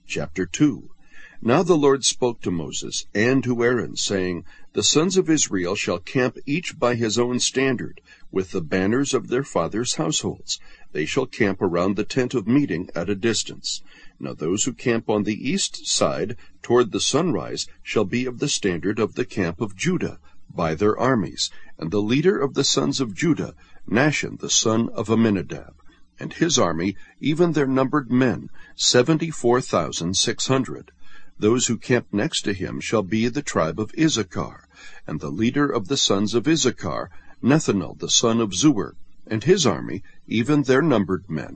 Chapter 2. Now the Lord spoke to Moses and to Aaron, saying, The sons of Israel shall camp each by his own standard, with the banners of their fathers' households. They shall camp around the tent of meeting at a distance. Now those who camp on the east side toward the sunrise shall be of the standard of the camp of Judah, by their armies, and the leader of the sons of Judah, Nahshon the son of Amminadab, and his army, even their numbered men, 74,600. Those who camp next to him shall be the tribe of Issachar, and the leader of the sons of Issachar, Nethanel the son of Zuar, and his army, even their numbered men,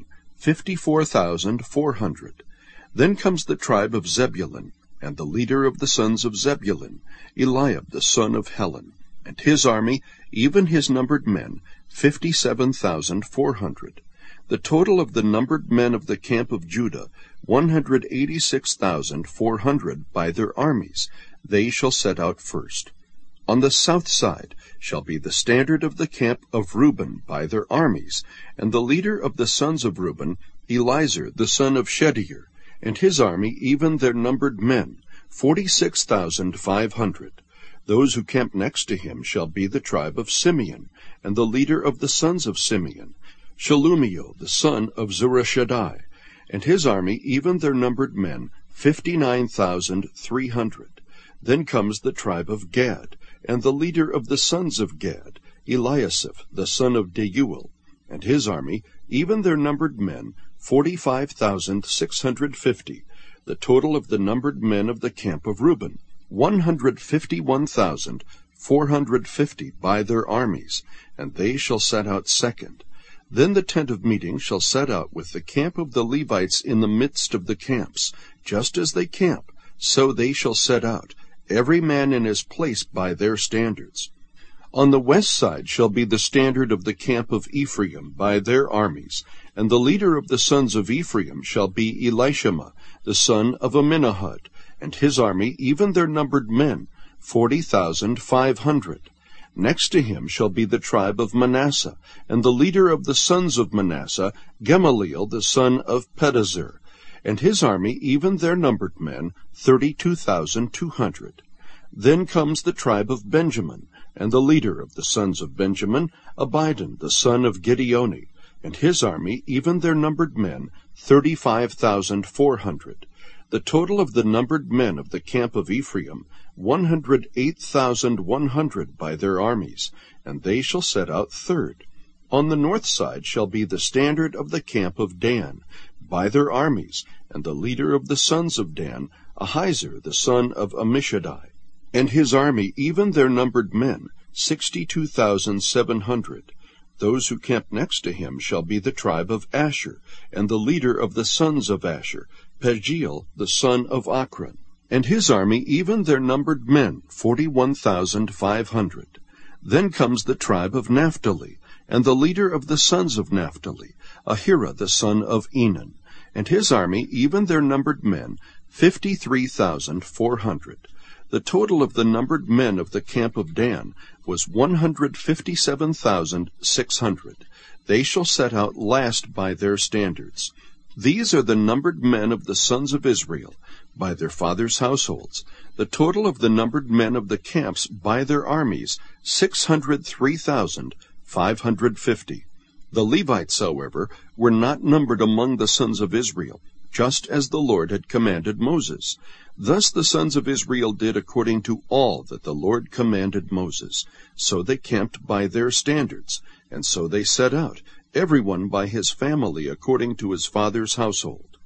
54,400. Then comes the tribe of Zebulun, and the leader of the sons of Zebulun, Eliab the son of Helon, and his army, even his numbered men, 57,400. The total of the numbered men of the camp of Judah, 186,400 by their armies. They shall set out first. On the south side shall be the standard of the camp of Reuben by their armies, and the leader of the sons of Reuben, Elizur the son of Shedeur, and his army, even their numbered men, 46,500. Those who camp next to him shall be the tribe of Simeon, and the leader of the sons of Simeon, Shelumiel the son of Zurishaddai, and his army, even their numbered men, 59,300. Then comes the tribe of Gad, and the leader of the sons of Gad, Eliasaph the son of Deuel, and his army, even their numbered men, 45,650. The total of the numbered men of the camp of Reuben, 151,450 by their armies, and they shall set out second. Then the tent of meeting shall set out with the camp of the Levites in the midst of the camps. Just as they camp, so they shall set out, every man in his place by their standards. On the west side shall be the standard of the camp of Ephraim by their armies, and the leader of the sons of Ephraim shall be Elishama the son of Amminahud, and his army, even their numbered men, 40,500. Next to him shall be the tribe of Manasseh, and the leader of the sons of Manasseh, Gamaliel the son of Pedahzur, and his army, even their numbered men, 32,200. Then comes the tribe of Benjamin, and the leader of the sons of Benjamin, Abidan the son of Gideoni, and his army, even their numbered men, 35,400. The total of the numbered men of the camp of Ephraim, 108,100 by their armies, and they shall set out third. On the north side shall be the standard of the camp of Dan, by their armies, and the leader of the sons of Dan, Ahiezer the son of Ammishaddai, and his army, even their numbered men, 62,700. Those who camp next to him shall be the tribe of Asher, and the leader of the sons of Asher, Pagiel the son of Akron, and his army, even their numbered men, 41,500. Then comes the tribe of Naphtali, and the leader of the sons of Naphtali, Ahira the son of Enan, and his army, even their numbered men, 53,400. The total of the numbered men of the camp of Dan was 157,600. They shall set out last by their standards. These are the numbered men of the sons of Israel, by their fathers' households. The total of the numbered men of the camps by their armies, 603,550. The Levites, however, were not numbered among the sons of Israel, just as the Lord had commanded Moses. Thus the sons of Israel did according to all that the Lord commanded Moses. So they camped by their standards, and so they set out, every one by his family according to his father's household.